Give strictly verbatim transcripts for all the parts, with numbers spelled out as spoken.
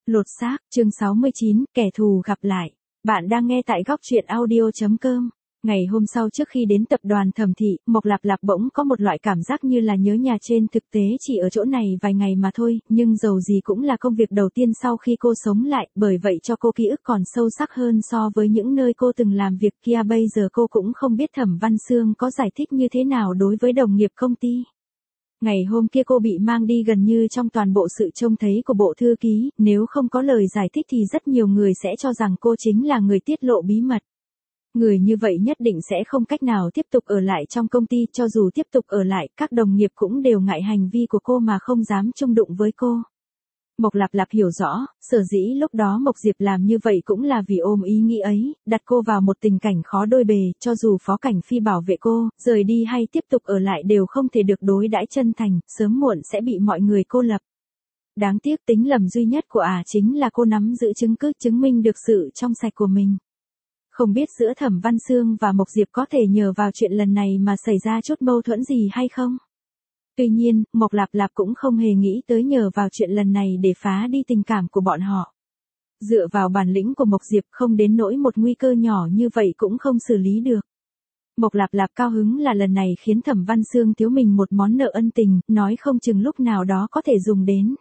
Lột xác, chương sáu mươi chín, kẻ thù gặp lại. Bạn đang nghe tại góc truyện audio chấm com. Ngày hôm sau trước khi đến tập đoàn Thẩm Thị, Mộc Lạp Lạp bỗng có một loại cảm giác như là nhớ nhà trên thực tế chỉ ở chỗ này vài ngày mà thôi, nhưng dầu gì cũng là công việc đầu tiên sau khi cô sống lại, bởi vậy cho cô ký ức còn sâu sắc hơn so với những nơi cô từng làm việc kia. Bây giờ cô cũng không biết Thẩm Văn Xương có giải thích như thế nào đối với đồng nghiệp công ty. Ngày hôm kia cô bị mang đi gần như trong toàn bộ sự trông thấy của bộ thư ký, nếu không có lời giải thích thì rất nhiều người sẽ cho rằng cô chính là người tiết lộ bí mật. Người như vậy nhất định sẽ không cách nào tiếp tục ở lại trong công ty, cho dù tiếp tục ở lại, các đồng nghiệp cũng đều ngại hành vi của cô mà không dám chung đụng với cô. Mộc Lạp Lạp hiểu rõ, sở dĩ lúc đó Mộc Diệp làm như vậy cũng là vì ôm ý nghĩ ấy, đặt cô vào một tình cảnh khó đôi bề, cho dù Phó Cảnh Phi bảo vệ cô, rời đi hay tiếp tục ở lại đều không thể được đối đãi chân thành, sớm muộn sẽ bị mọi người cô lập. Đáng tiếc tính lầm duy nhất của ả à chính là cô nắm giữ chứng cứ chứng minh được sự trong sạch của mình. Không biết giữa Thẩm Văn Xương và Mộc Diệp có thể nhờ vào chuyện lần này mà xảy ra chút mâu thuẫn gì hay không? Tuy nhiên, Mộc Lạp Lạp cũng không hề nghĩ tới nhờ vào chuyện lần này để phá đi tình cảm của bọn họ. Dựa vào bản lĩnh của Mộc Diệp không đến nỗi một nguy cơ nhỏ như vậy cũng không xử lý được. Mộc Lạp Lạp cao hứng là lần này khiến Thẩm Văn Xương thiếu mình một món nợ ân tình, nói không chừng lúc nào đó có thể dùng đến.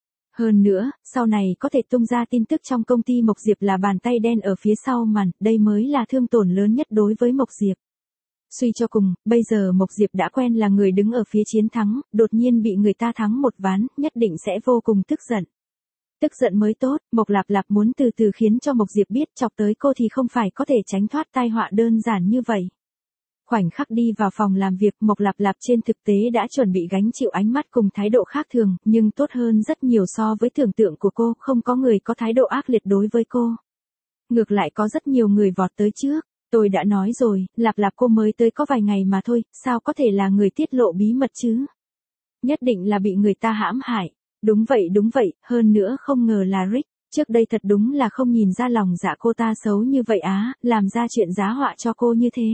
Hơn nữa, sau này có thể tung ra tin tức trong công ty Mộc Diệp là bàn tay đen ở phía sau màn, đây mới là thương tổn lớn nhất đối với Mộc Diệp. Suy cho cùng, bây giờ Mộc Diệp đã quen là người đứng ở phía chiến thắng, đột nhiên bị người ta thắng một ván, nhất định sẽ vô cùng tức giận. Tức giận mới tốt, Mộc Lạp Lạp muốn từ từ khiến cho Mộc Diệp biết chọc tới cô thì không phải có thể tránh thoát tai họa đơn giản như vậy. Khoảnh khắc đi vào phòng làm việc, Mộc Lạp Lạp trên thực tế đã chuẩn bị gánh chịu ánh mắt cùng thái độ khác thường, nhưng tốt hơn rất nhiều so với tưởng tượng của cô, không có người có thái độ ác liệt đối với cô. Ngược lại có rất nhiều người vọt tới trước. Tôi đã nói rồi, Lạp Lạp cô mới tới có vài ngày mà thôi, sao có thể là người tiết lộ bí mật chứ? Nhất định là bị người ta hãm hại. Đúng vậy đúng vậy, hơn nữa không ngờ là Rick, trước đây thật đúng là không nhìn ra lòng dạ cô ta xấu như vậy á, làm ra chuyện giá họa cho cô như thế.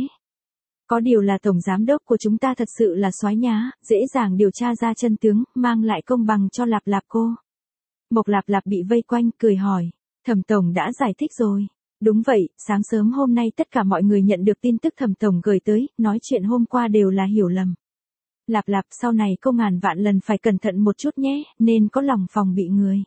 Có điều là tổng giám đốc của chúng ta thật sự là soái nhá, dễ dàng điều tra ra chân tướng, mang lại công bằng cho Lạp Lạp cô. Mộc Lạp Lạp bị vây quanh, cười hỏi, Thẩm tổng đã giải thích rồi. Đúng vậy, sáng sớm hôm nay tất cả mọi người nhận được tin tức Thẩm tổng gửi tới, nói chuyện hôm qua đều là hiểu lầm. Lạp Lạp sau này cô ngàn vạn lần phải cẩn thận một chút nhé, nên có lòng phòng bị người.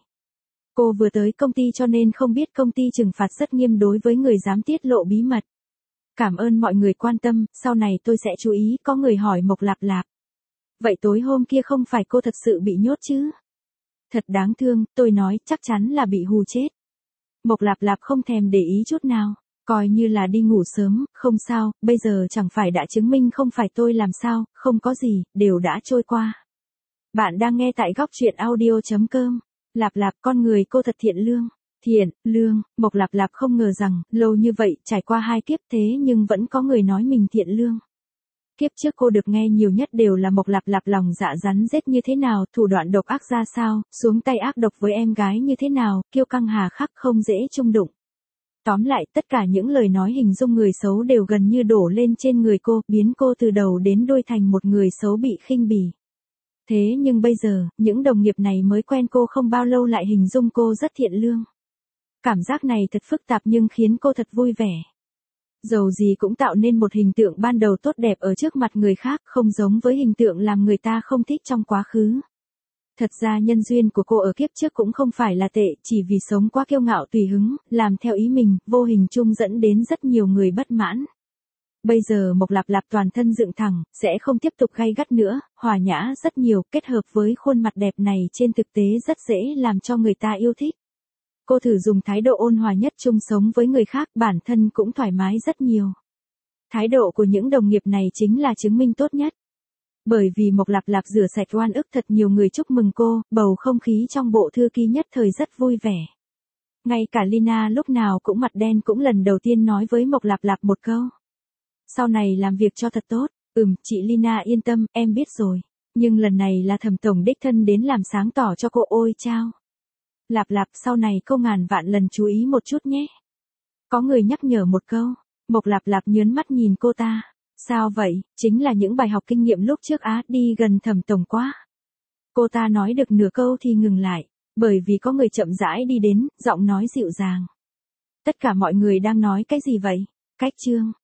Cô vừa tới công ty cho nên không biết công ty trừng phạt rất nghiêm đối với người dám tiết lộ bí mật. Cảm ơn mọi người quan tâm, sau này tôi sẽ chú ý. Có người hỏi Mộc Lạp Lạp. Vậy tối hôm kia không phải cô thật sự bị nhốt chứ? Thật đáng thương, tôi nói chắc chắn là bị hù chết. Mộc Lạp Lạp không thèm để ý chút nào, coi như là đi ngủ sớm, không sao, bây giờ chẳng phải đã chứng minh không phải tôi làm sao, không có gì, đều đã trôi qua. Bạn đang nghe tại góc truyện audio chấm com. Lạp Lạp con người cô thật thiện lương. Thiện, lương, Mộc Lạp Lạp không ngờ rằng, lâu như vậy, trải qua hai kiếp thế nhưng vẫn có người nói mình thiện lương. Kiếp trước cô được nghe nhiều nhất đều là Mộc Lạp Lạp lòng dạ rắn rết như thế nào, thủ đoạn độc ác ra sao, xuống tay ác độc với em gái như thế nào, kiêu căng hà khắc không dễ chung đụng. Tóm lại, tất cả những lời nói hình dung người xấu đều gần như đổ lên trên người cô, biến cô từ đầu đến đuôi thành một người xấu bị khinh bỉ. Thế nhưng bây giờ, những đồng nghiệp này mới quen cô không bao lâu lại hình dung cô rất thiện lương. Cảm giác này thật phức tạp nhưng khiến cô thật vui vẻ. Dầu gì cũng tạo nên một hình tượng ban đầu tốt đẹp ở trước mặt người khác, không giống với hình tượng làm người ta không thích trong quá khứ. Thật ra nhân duyên của cô ở kiếp trước cũng không phải là tệ, chỉ vì sống quá kiêu ngạo tùy hứng, làm theo ý mình, vô hình chung dẫn đến rất nhiều người bất mãn. Bây giờ Mộc Lạp Lạp toàn thân dựng thẳng, sẽ không tiếp tục gay gắt nữa, hòa nhã rất nhiều, kết hợp với khuôn mặt đẹp này trên thực tế rất dễ làm cho người ta yêu thích. Cô thử dùng thái độ ôn hòa nhất chung sống với người khác, bản thân cũng thoải mái rất nhiều. Thái độ của những đồng nghiệp này chính là chứng minh tốt nhất. Bởi vì Mộc Lạp Lạp rửa sạch oan ức, thật nhiều người chúc mừng cô, bầu không khí trong bộ thư ký nhất thời rất vui vẻ. Ngay cả Lina lúc nào cũng mặt đen cũng lần đầu tiên nói với Mộc Lạp Lạp một câu. Sau này làm việc cho thật tốt, ừm, chị Lina yên tâm, em biết rồi. Nhưng lần này là Thẩm tổng đích thân đến làm sáng tỏ cho cô, ôi chao. Lạp Lạp sau này cô ngàn vạn lần chú ý một chút nhé. Có người nhắc nhở một câu, Mộc Lạp Lạp nhớn mắt nhìn cô ta. Sao vậy, chính là những bài học kinh nghiệm lúc trước á, đi gần Thẩm tổng quá. Cô ta nói được nửa câu thì ngừng lại. Bởi vì có người chậm rãi đi đến, giọng nói dịu dàng. Tất cả mọi người đang nói cái gì vậy? Cách chương.